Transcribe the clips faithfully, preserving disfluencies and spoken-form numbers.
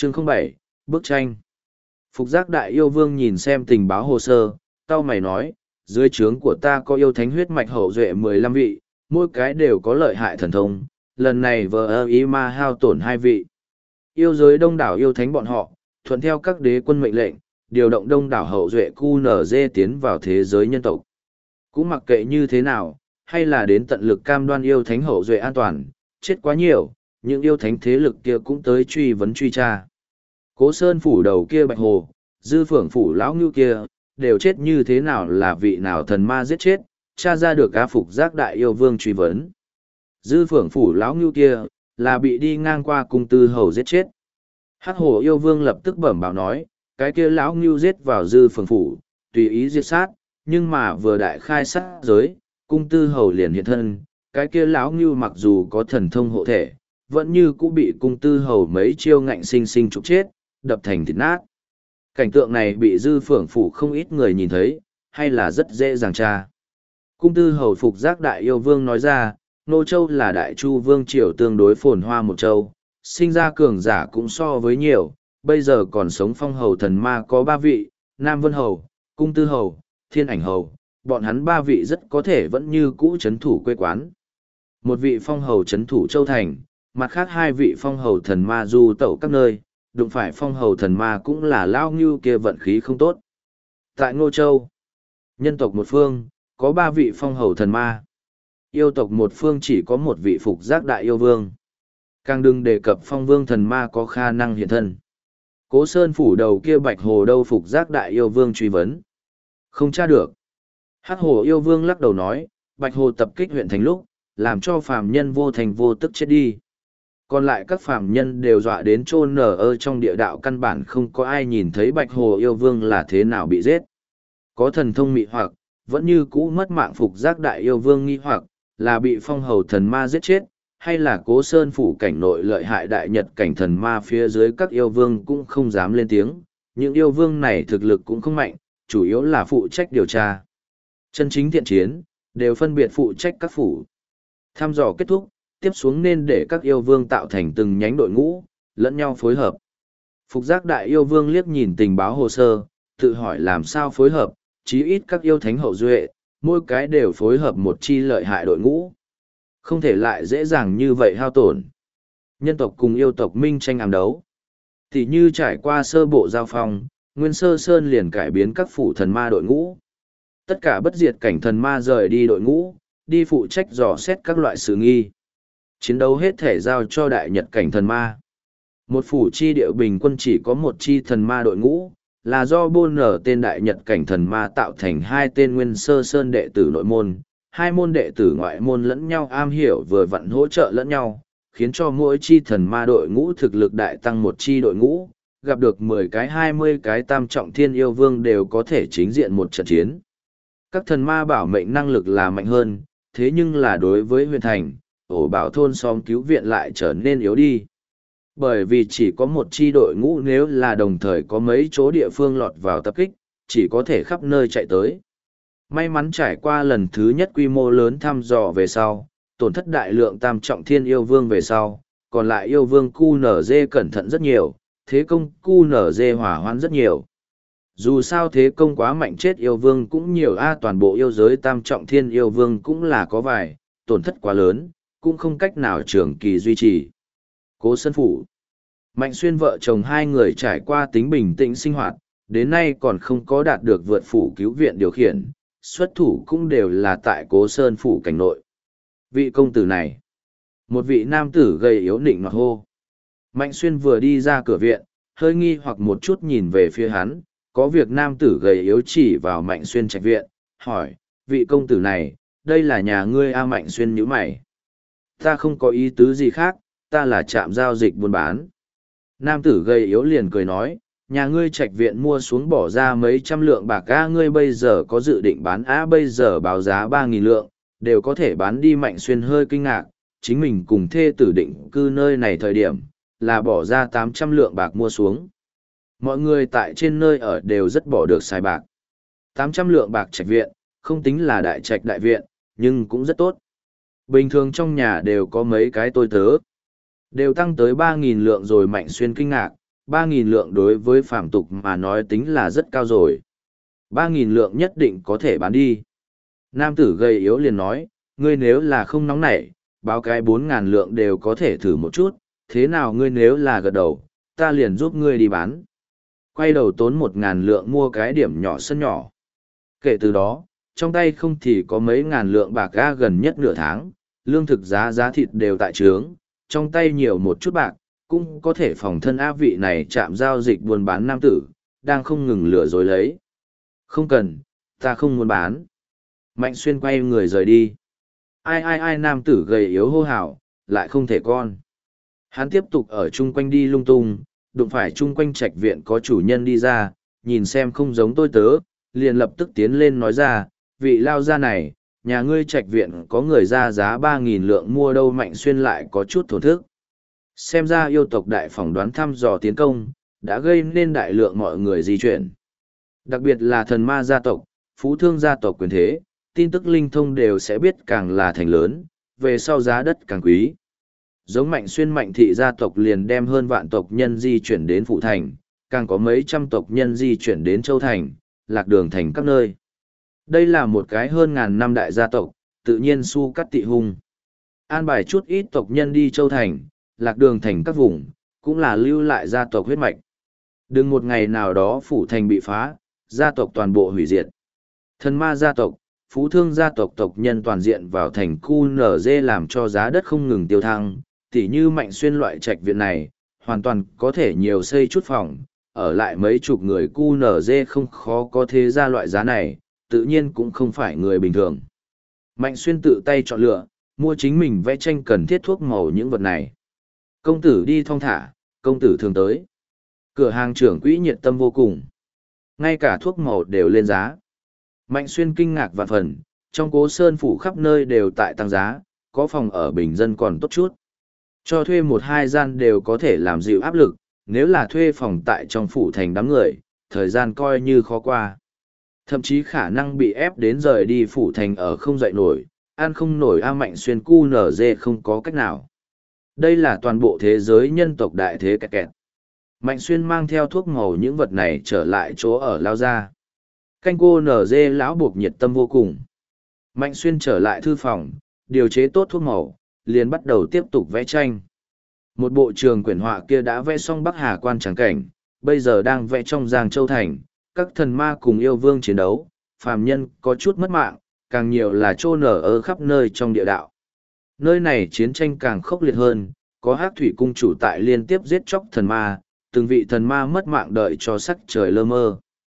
Chương không bảy, bức tranh. Phục giác đại yêu vương nhìn xem tình báo hồ sơ, tao mày nói, dưới trướng của ta có yêu thánh huyết mạch hậu duệ mười lăm vị, mỗi cái đều có lợi hại thần thông, lần này vờ ơ ý ma hao tổn hai vị. Yêu giới đông đảo yêu thánh bọn họ, thuận theo các đế quân mệnh lệnh, điều động đông đảo hậu duệ cu nở dê tiến vào thế giới nhân tộc. Cũng mặc kệ như thế nào, hay là đến tận lực cam đoan yêu thánh hậu duệ an toàn, chết quá nhiều, những yêu thánh thế lực kia cũng tới truy vấn truy tra. Cố Sơn phủ đầu kia Bạch Hồ, Dư Phượng phủ lão ngưu kia, đều chết như thế nào là vị nào thần ma giết chết, tra ra được cá phục giác đại yêu vương truy vấn. Dư Phượng phủ lão ngưu kia, là bị đi ngang qua cung tư hầu giết chết. Hắc Hồ yêu vương lập tức bẩm báo nói, cái kia lão ngưu giết vào Dư Phượng phủ, tùy ý giết sát, nhưng mà vừa đại khai sát giới, cung tư hầu liền hiện thân, cái kia lão ngưu mặc dù có thần thông hộ thể, vẫn như cũng bị cung tư hầu mấy chiêu ngạnh sinh sinh trục chết, đập thành thịt nát. Cảnh tượng này bị Dư Phượng phủ không ít người nhìn thấy, hay là rất dễ dàng tra. Cung tư hầu phục giác đại yêu vương nói ra, Nô Châu là đại chu vương triều tương đối phồn hoa một châu, sinh ra cường giả cũng so với nhiều, bây giờ còn sống phong hầu thần ma có ba vị, Nam Vân Hầu, Cung tư hầu, Thiên Ảnh Hầu, bọn hắn ba vị rất có thể vẫn như cũ chấn thủ quê quán. Một vị phong hầu chấn thủ châu thành, mặt khác hai vị phong hầu thần ma du tẩu các nơi, đụng phải phong hầu thần ma cũng là lao ngưu kia vận khí không tốt. Tại Ngô Châu, nhân tộc một phương, có ba vị phong hầu thần ma. Yêu tộc một phương chỉ có một vị phục giác đại yêu vương. Càng đừng đề cập phong vương thần ma có khả năng hiện thân. Cố Sơn phủ đầu kia Bạch Hồ đâu phục giác đại yêu vương truy vấn. Không tra được. Hắc Hồ yêu vương lắc đầu nói, Bạch Hồ tập kích huyện thành lúc, làm cho phàm nhân vô thành vô tức chết đi. Còn lại các phàm nhân đều dọa đến chôn nở ở trong địa đạo, căn bản không có ai nhìn thấy Bạch Hồ yêu vương là thế nào bị giết. Có thần thông mị hoặc, vẫn như cũ mất mạng phục giác đại yêu vương nghi hoặc, là bị phong hầu thần ma giết chết, hay là Cố Sơn phủ cảnh nội lợi hại đại nhật cảnh thần ma phía dưới các yêu vương cũng không dám lên tiếng. Những yêu vương này thực lực cũng không mạnh, chủ yếu là phụ trách điều tra. Chân chính thiện chiến, đều phân biệt phụ trách các phủ. Thăm dò kết thúc, tiếp xuống nên để các yêu vương tạo thành từng nhánh đội ngũ, lẫn nhau phối hợp. Phục giác đại yêu vương liếc nhìn tình báo hồ sơ, tự hỏi làm sao phối hợp, chí ít các yêu thánh hậu duệ, mỗi cái đều phối hợp một chi lợi hại đội ngũ. Không thể lại dễ dàng như vậy hao tổn. Nhân tộc cùng yêu tộc minh tranh ám đấu. Thì như trải qua sơ bộ giao phong, Nguyên Sơ Sơn liền cải biến các phủ thần ma đội ngũ. Tất cả bất diệt cảnh thần ma rời đi đội ngũ, đi phụ trách dò xét các loại sự nghi. Chiến đấu hết thể giao cho đại nhật cảnh thần ma. Một phủ chi địa bình quân chỉ có một chi thần ma đội ngũ, là do bôn nở tên đại nhật cảnh thần ma tạo thành hai tên Nguyên Sơ Sơn đệ tử nội môn, hai môn đệ tử ngoại môn lẫn nhau am hiểu vừa vặn hỗ trợ lẫn nhau, khiến cho mỗi chi thần ma đội ngũ thực lực đại tăng một chi đội ngũ, gặp được mười cái hai mươi cái tam trọng thiên yêu vương đều có thể chính diện một trận chiến. Các thần ma bảo mệnh năng lực là mạnh hơn, thế nhưng là đối với huyền thành, ổ bảo thôn xóm cứu viện lại trở nên yếu đi. Bởi vì chỉ có một chi đội ngũ, nếu là đồng thời có mấy chỗ địa phương lọt vào tập kích, chỉ có thể khắp nơi chạy tới. May mắn trải qua lần thứ nhất quy mô lớn thăm dò về sau, tổn thất đại lượng tam trọng thiên yêu vương về sau, còn lại yêu vương cu nở dê cẩn thận rất nhiều, thế công cu nở dê hỏa hoãn rất nhiều. Dù sao thế công quá mạnh chết yêu vương cũng nhiều a, toàn bộ yêu giới tam trọng thiên yêu vương cũng là có vài, tổn thất quá lớn, cũng không cách nào trường kỳ duy trì. Cố Sơn phủ, Mạnh Xuyên vợ chồng hai người trải qua tính bình tĩnh sinh hoạt, đến nay còn không có đạt được vượt phủ cứu viện điều khiển, xuất thủ cũng đều là tại Cố Sơn phủ cảnh nội. Vị công tử này, một vị nam tử gầy yếu nịnh nọt hô. Mạnh Xuyên vừa đi ra cửa viện, hơi nghi hoặc một chút nhìn về phía hắn, có việc nam tử gầy yếu chỉ vào Mạnh Xuyên trạch viện, hỏi, vị công tử này, đây là nhà ngươi a? Mạnh Xuyên nhíu mày. Ta không có ý tứ gì khác, ta là trạm giao dịch buôn bán. Nam tử gầy yếu liền cười nói, nhà ngươi trạch viện mua xuống bỏ ra mấy trăm lượng bạc a, ngươi bây giờ có dự định bán á? Bây giờ báo giá ba nghìn lượng, đều có thể bán đi. Mạnh Xuyên hơi kinh ngạc, chính mình cùng thê tử định cư nơi này thời điểm, là bỏ ra tám trăm lượng bạc mua xuống. Mọi người tại trên nơi ở đều rất bỏ được xài bạc. tám trăm lượng bạc trạch viện, không tính là đại trạch đại viện, nhưng cũng rất tốt. Bình thường trong nhà đều có mấy cái tôi tớ. Đều tăng tới ba nghìn lượng rồi. Mạnh Xuyên kinh ngạc, ba nghìn lượng đối với phàm tục mà nói tính là rất cao rồi. Ba nghìn lượng nhất định có thể bán đi. Nam tử gầy yếu liền nói, ngươi nếu là không nóng nảy, báo cái bốn ngàn lượng đều có thể thử một chút, thế nào ngươi nếu là gật đầu, ta liền giúp ngươi đi bán. Quay đầu tốn một ngàn lượng mua cái điểm nhỏ sân nhỏ. Kể từ đó, trong tay không thì có mấy ngàn lượng bạc ga gần nhất nửa tháng, lương thực giá giá thịt đều tại trướng, trong tay nhiều một chút bạc, cũng có thể phòng thân áp vị này chạm giao dịch buôn bán nam tử, đang không ngừng lừa dối lấy. Không cần, ta không muốn bán. Mạnh Xuyên quay người rời đi. Ai ai ai nam tử gầy yếu hô hào, lại không thể con. Hắn tiếp tục ở chung quanh đi lung tung, đụng phải chung quanh trạch viện có chủ nhân đi ra, nhìn xem không giống tôi tớ, liền lập tức tiến lên nói ra, vị lao gia này, nhà ngươi trạch viện có người ra giá ba nghìn lượng mua đâu. Mạnh Xuyên lại có chút thổn thức. Xem ra yêu tộc đại phỏng đoán thăm dò tiến công, đã gây nên đại lượng mọi người di chuyển. Đặc biệt là thần ma gia tộc, phú thương gia tộc quyền thế, tin tức linh thông đều sẽ biết càng là thành lớn, về sau giá đất càng quý. Giống Mạnh Xuyên Mạnh thị gia tộc liền đem hơn vạn tộc nhân di chuyển đến Phụ Thành, càng có mấy trăm tộc nhân di chuyển đến Châu Thành, Lạc Đường Thành các nơi. Đây là một cái hơn ngàn năm đại gia tộc, tự nhiên su cắt tị hung. An bài chút ít tộc nhân đi Châu Thành, Lạc Đường Thành các vùng, cũng là lưu lại gia tộc huyết mạch. Đừng một ngày nào đó Phủ Thành bị phá, gia tộc toàn bộ hủy diệt. Thần ma gia tộc, phú thương gia tộc tộc nhân toàn diện vào thành khu nở dê làm cho giá đất không ngừng tiêu thăng, tỉ như Mạnh Xuyên loại trạch viện này, hoàn toàn có thể nhiều xây chút phòng, ở lại mấy chục người cu nở dê không khó có thế ra loại giá này, tự nhiên cũng không phải người bình thường. Mạnh Xuyên tự tay chọn lựa, mua chính mình vẽ tranh cần thiết thuốc màu những vật này. Công tử đi thong thả, công tử thường tới. Cửa hàng trưởng quỹ nhiệt tâm vô cùng. Ngay cả thuốc màu đều lên giá. Mạnh Xuyên kinh ngạc vạn phần, trong Cố Sơn phủ khắp nơi đều tại tăng giá, có phòng ở bình dân còn tốt chút. Cho thuê một hai gian đều có thể làm dịu áp lực, nếu là thuê phòng tại trong phủ thành đám người, thời gian coi như khó qua. Thậm chí khả năng bị ép đến rời đi phủ thành ở không dậy nổi, ăn không nổi. A Mạnh Xuyên cu nở dê không có cách nào. Đây là toàn bộ thế giới nhân tộc đại thế kẹt kẹt. Mạnh Xuyên mang theo thuốc màu những vật này trở lại chỗ ở lao ra. Canh cô nở dê lão buộc nhiệt tâm vô cùng. Mạnh Xuyên trở lại thư phòng, điều chế tốt thuốc màu, liền bắt đầu tiếp tục vẽ tranh. Một bộ trường quyển họa kia đã vẽ xong Bắc Hà quan tràng cảnh, bây giờ đang vẽ trong Giang Châu Thành, các thần ma cùng yêu vương chiến đấu, phàm nhân có chút mất mạng, càng nhiều là trô nở ở khắp nơi trong địa đạo. Nơi này chiến tranh càng khốc liệt hơn, có Hắc Thủy cung chủ tại liên tiếp giết chóc thần ma, từng vị thần ma mất mạng đợi cho sắc trời lơ mơ.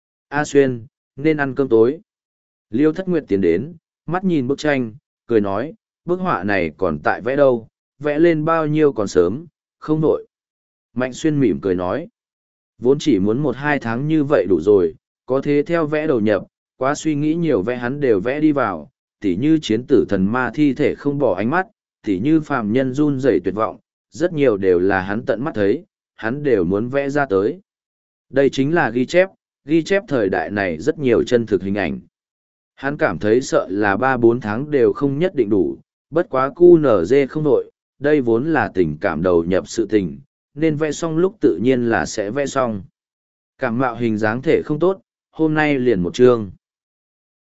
A Xuyên, nên ăn cơm tối. Liêu Thất Nguyệt tiến đến, mắt nhìn bức tranh, cười nói, bức họa này còn tại vẽ đâu, vẽ lên bao nhiêu còn sớm, không nổi. Mạnh Xuyên mỉm cười nói, vốn chỉ muốn một hai tháng như vậy đủ rồi, có thế theo vẽ đầu nhập, quá suy nghĩ nhiều vẽ hắn đều vẽ đi vào, tỉ như chiến tử thần ma thi thể không bỏ ánh mắt, tỉ như phàm nhân run rẩy tuyệt vọng, rất nhiều đều là hắn tận mắt thấy, hắn đều muốn vẽ ra tới. Đây chính là ghi chép, ghi chép thời đại này rất nhiều chân thực hình ảnh. Hắn cảm thấy sợ là ba bốn tháng đều không nhất định đủ, bất quá cu nở dê không nổi, đây vốn là tình cảm đầu nhập sự tình, nên vẽ xong lúc tự nhiên là sẽ vẽ xong. Cảm mạo hình dáng thể không tốt, hôm nay liền một chương.